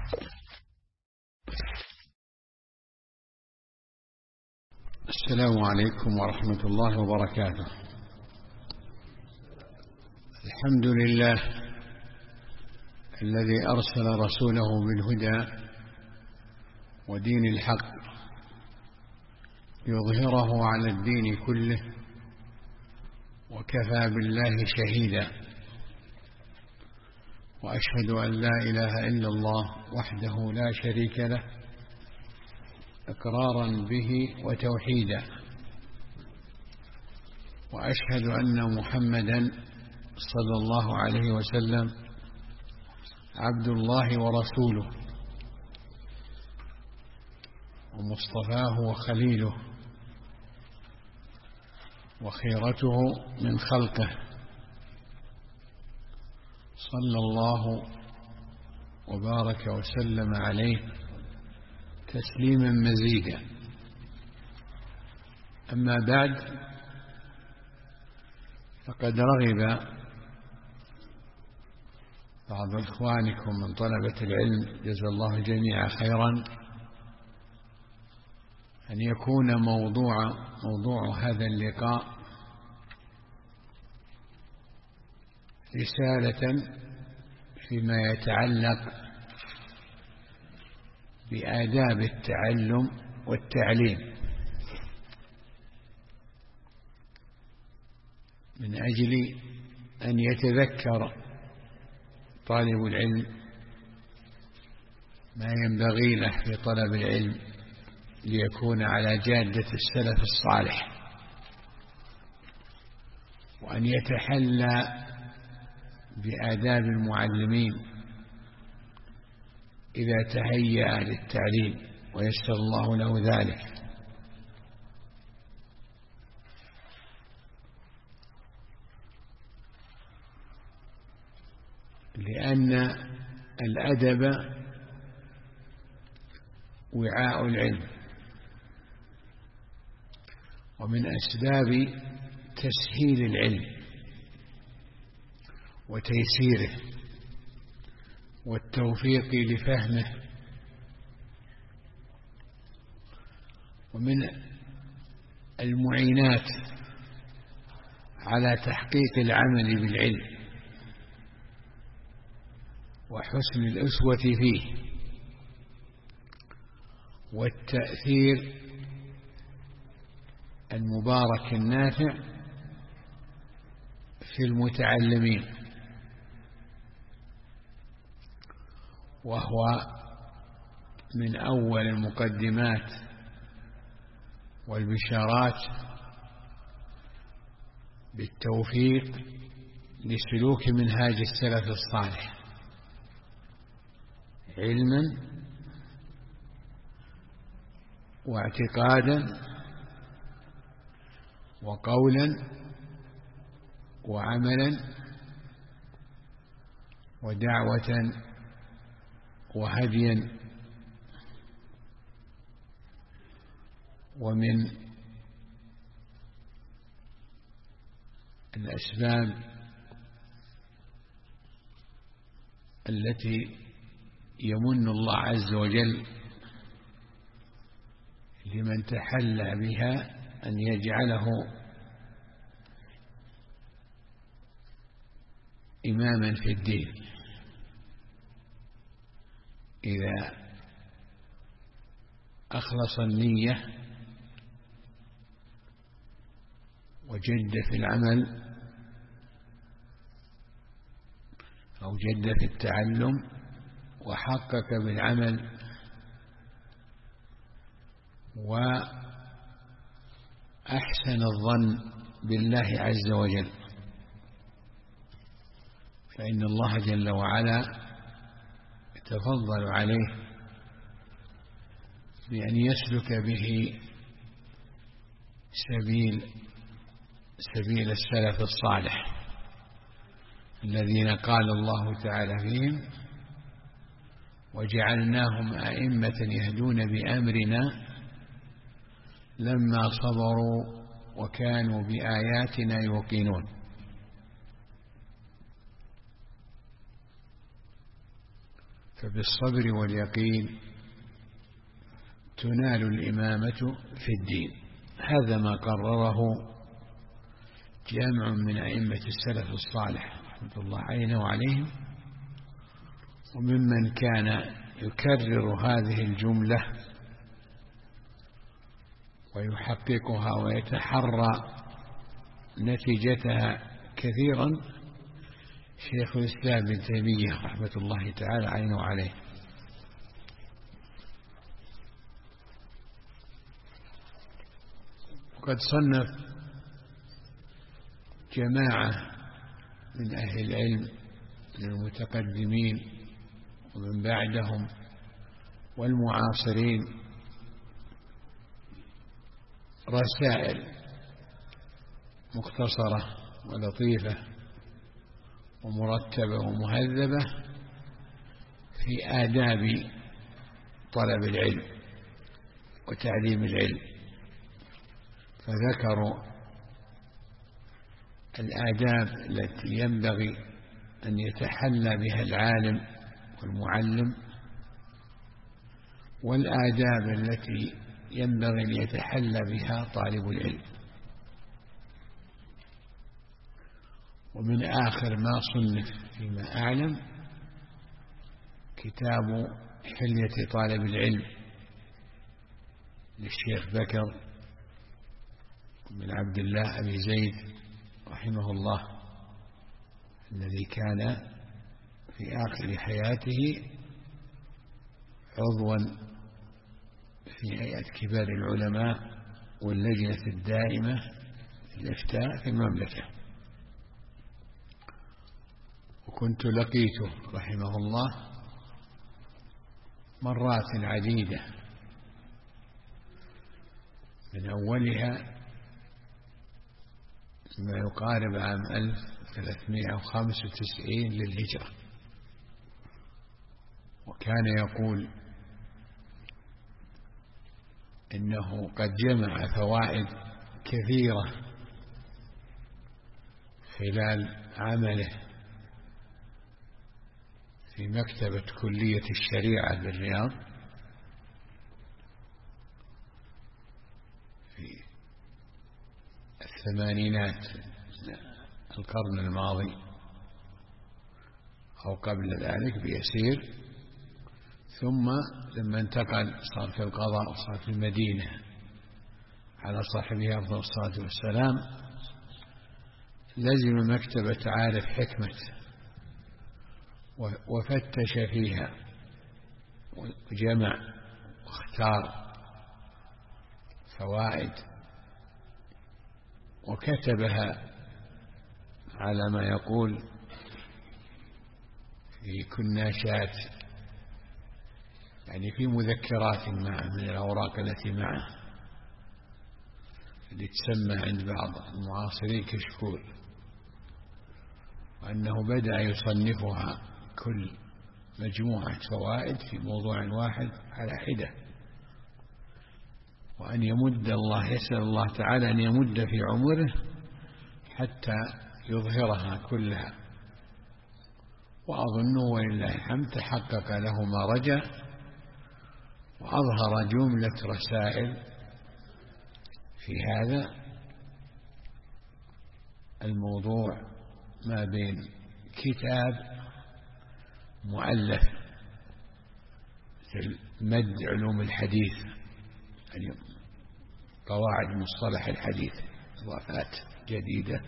السلام عليكم ورحمة الله وبركاته. الحمد لله الذي أرسل رسوله بالهدى ودين الحق يظهره على الدين كله، وكفى بالله شهيدا، وأشهد أن لا إله إلا الله وحده لا شريك له إقرارا به وتوحيدا، وأشهد أن محمدا صلى الله عليه وسلم عبد الله ورسوله ومصطفاه وخليله وخيرته من خلقه، صلى الله وبارك وسلم عليه تسليما مزيدا. أما بعد، فقد رغب بعض إخوانكم من طلبة العلم جزا الله جميعا خيرا أن يكون موضوع هذا اللقاء رسالة فيما يتعلق بآداب التعلم والتعليم، من أجل أن يتذكر طالب العلم ما ينبغي له في طلب العلم ليكون على جادة السلف الصالح، وأن يتحلى بآداب المعلمين إذا تهيأ للتعليم ويسر الله له ذلك. لأن الأدب وعاء العلم، ومن أسباب تسهيل العلم وتيسيره والتوفيق لفهمه، ومن المعينات على تحقيق العمل بالعلم وحسن الأسوة فيه والتأثير المبارك النافع في المتعلمين، وهو من أول المقدمات والبشارات بالتوفيق لسلوك منهاج السلف الصالح علما واعتقادا وقولا وعملا ودعوة وهديا. ومن الأسباب التي يمن الله عز وجل لمن تحلى بها أن يجعله إماما في الدين إذا أخلص النية وجد في العمل أو جد في التعلم وحقق بالعمل وأحسن الظن بالله عز وجل، فإن الله جل وعلا يتفضل عليه بأن يسلك به سبيل السلف الصالح الذين قال الله تعالى فيهم: وجعلناهم أئمة يهدون بأمرنا لما صبروا وكانوا بآياتنا يوقنون. فبالصبر واليقين تنال الإمامة في الدين. هذا ما قرره جامع من أئمة السلف الصالح رحمة الله علينا وعليهم، وممن كان يكرر هذه الجملة ويحققها ويتحرى نتيجتها كثيرا شيخ الإسلام ابن تيمية رحمة الله تعالى عليه وعليه. وقد صنف جماعة من أهل العلم من المتقدمين ومن بعدهم والمعاصرين رسائل مختصرة ولطيفة ومرتبة ومهذبة في آداب طلب العلم وتعليم العلم، فذكروا الآداب التي ينبغي أن يتحلى بها العالم والمعلم، والآداب التي ينبغي أن يتحلى بها طالب العلم. ومن آخر ما صنف فيما أعلم كتاب حلية طالب العلم للشيخ بكر بن عبد الله أبي زيد رحمه الله، الذي كان في آخر حياته عضوا في هيئة كبار العلماء واللجنة الدائمة للإفتاء في المملكة. وكنت لقيته رحمه الله مرات عديدة، من أولها ما يقارب عام 1395 للهجرة، وكان يقول إنه قد جمع فوائد كثيرة خلال عمله في مكتبة كلية الشريعة بالرياض في الثمانينات القرن الماضي أو قبل ذلك بيسير، ثم لما انتقل صار في القضاء وصار في المدينة على صاحبها أفضل الصلاة والسلام، لزم مكتبة عارف حكمة وفتش فيها وجمع واختار فوائد وكتبها على ما يقول في كناشات، يعني في مذكرات معه من الأوراق التي معه اللي تسمى عند بعض المعاصرين كشكول، وأنه بدأ يصنفها كل مجموعة فوائد في موضوع واحد على حدة، وأن يمد الله، يسأل الله تعالى أن يمد في عمره حتى يظهرها كلها، وأظنه ولله الحمد تحقق له ما رجا، وأظهر جملة رسائل في هذا الموضوع ما بين كتاب مؤلف في مد علوم الحديث، يعني قواعد مصطلح الحديث، إضافات جديدة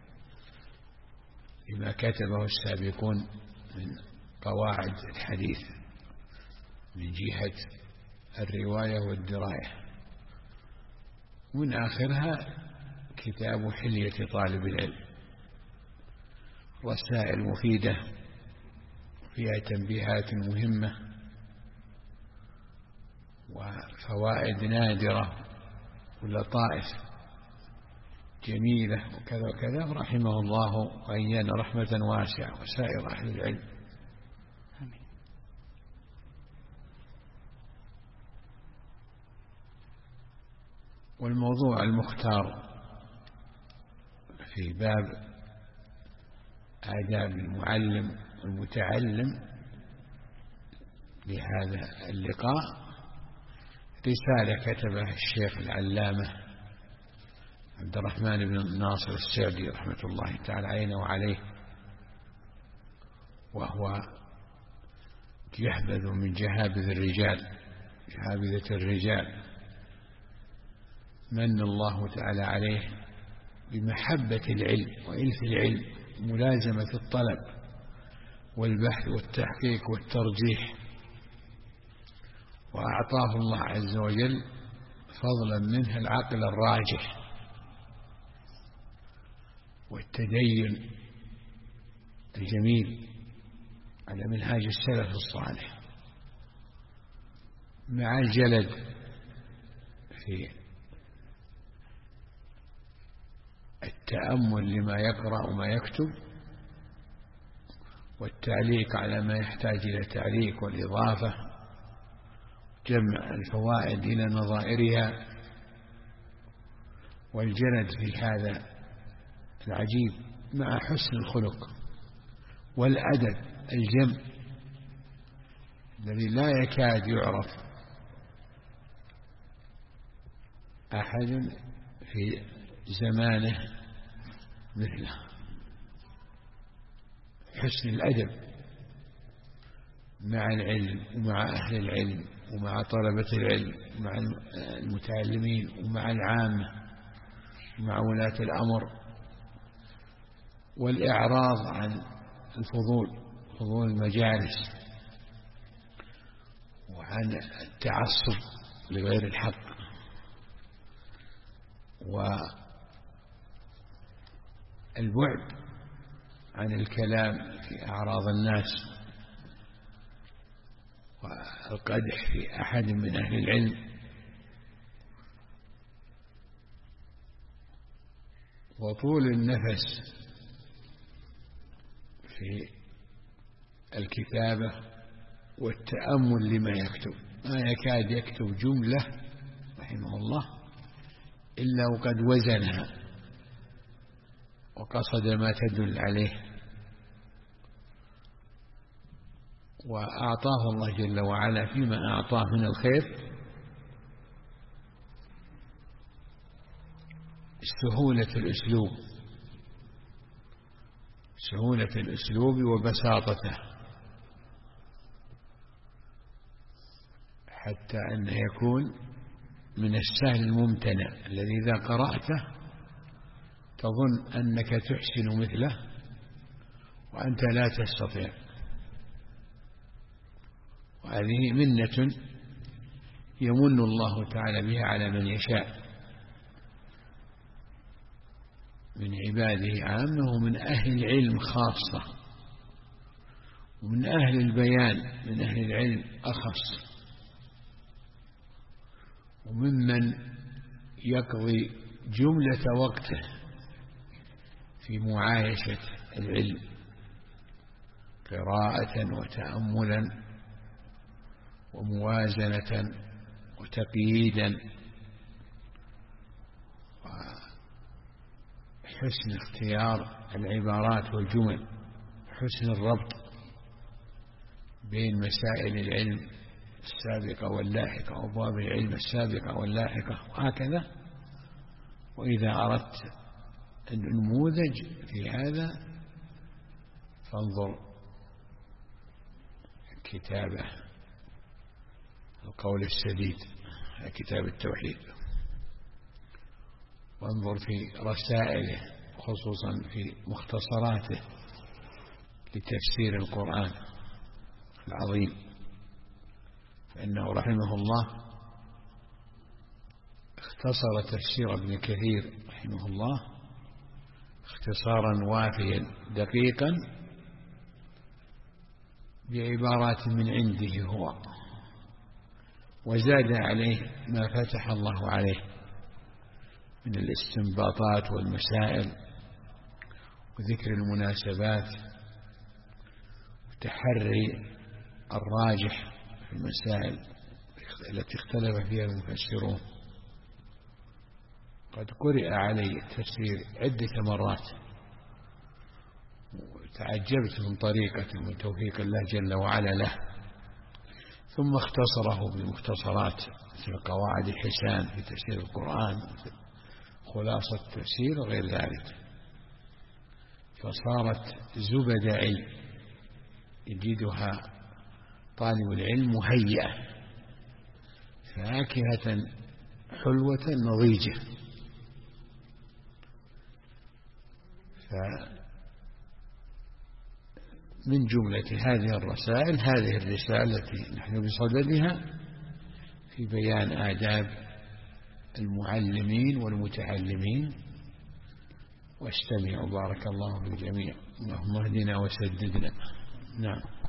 لما كتبه السابقون من قواعد الحديث من جهة الرواية والدراية. من آخرها كتاب حلية طالب العلم، رسائل مفيدة فيها تنبيهات مهمة وفوائد نادرة ولطائف جميلة وكذا وكذا، رحمه الله وإيانا رحمة واسعة وسائر أهل العلم. والموضوع المختار في باب آداب المعلم والمتعلم بهذا اللقاء رسالة كتبها الشيخ العلامة عبد الرحمن بن ناصر السعدي رحمة الله تعالى علينا وعليه، وهو يحبذ من جهابذة الرجال، من الله تعالى عليه بمحبة العلم وإلف العلم، ملازمة الطلب والبحث والتحقيق والترجيح، وأعطاه الله عز وجل فضلا منه العقل الراجح والتدين الجميل على منهاج السلف الصالح، مع الجلد في التأمل لما يقرأ وما يكتب، والتعليق على ما يحتاج إلى تعليق والإضافة، جمع الفوائد إلى نظائرها، والجلد في هذا العجيب، مع حسن الخلق والأدب الجم الذي لا يكاد يعرف أحد في زمانه مثله. حسن الأدب مع العلم ومع أهل العلم ومع طلبة العلم ومع المتعلمين ومع العامة ومع ولاة الأمر، والإعراض عن فضول المجالس وعن التعصب لغير الحق، والبعد عن الكلام في أعراض الناس والقدح في أحد من أهل العلم، وطول النفس في الكتابة والتأمل لما يكتب، ما يكاد يكتب جملة رحمه الله إلا وقد وزنها وقصد ما تدل عليه، وأعطاه الله جل وعلا فيما أعطاه من الخير سهولة الأسلوب وبساطته، حتى أنه يكون من السهل الممتنع الذي إذا قرأته تظن أنك تحسن مثله وأنت لا تستطيع. وهذه منة يمن الله تعالى بها على من يشاء من عباده عامة، ومن أهل العلم خاصة، ومن أهل البيان من أهل العلم أخص، وممن يقضي جملة وقته في معايشة العلم قراءة وتأملا وموازنة وتقييدا وحسن اختيار العبارات والجمل، حسن الربط بين مسائل العلم السابقة واللاحقة وأبواب العلم السابقة واللاحقة وهكذا. وإذا أردت النموذج في هذا فانظر كتابه القول السديد كتاب التوحيد، وانظر في رسائله خصوصا في مختصراته لتفسير القرآن العظيم، فإنه رحمه الله اختصر تفسير ابن كثير رحمه الله اختصارا وافيا دقيقا بعبارات من عنده هو، وزاد عليه ما فتح الله عليه من الاستنباطات والمسائل وذكر المناسبات وتحري الراجح في المسائل التي اختلف فيها المفسرون. قد قرئ علي التفسير عدة مرات وتعجبت من طريقته وتوفيق الله جل وعلا له ثم اختصره بمختصرات مثل قواعد الحسان في تفسير القرآن، خلاصة التفسير وغير ذلك، فصارت زبدعي يجدها طالب العلم مهيئة فاكهة حلوة نضيجة. فمن جملة هذه الرسائل هذه الرسالة التي نحن بصددها في بيان آداب المعلمين والمتعلمين. واستمعوا بارك الله في الجميع. اللهم اهدنا وسددنا. نعم.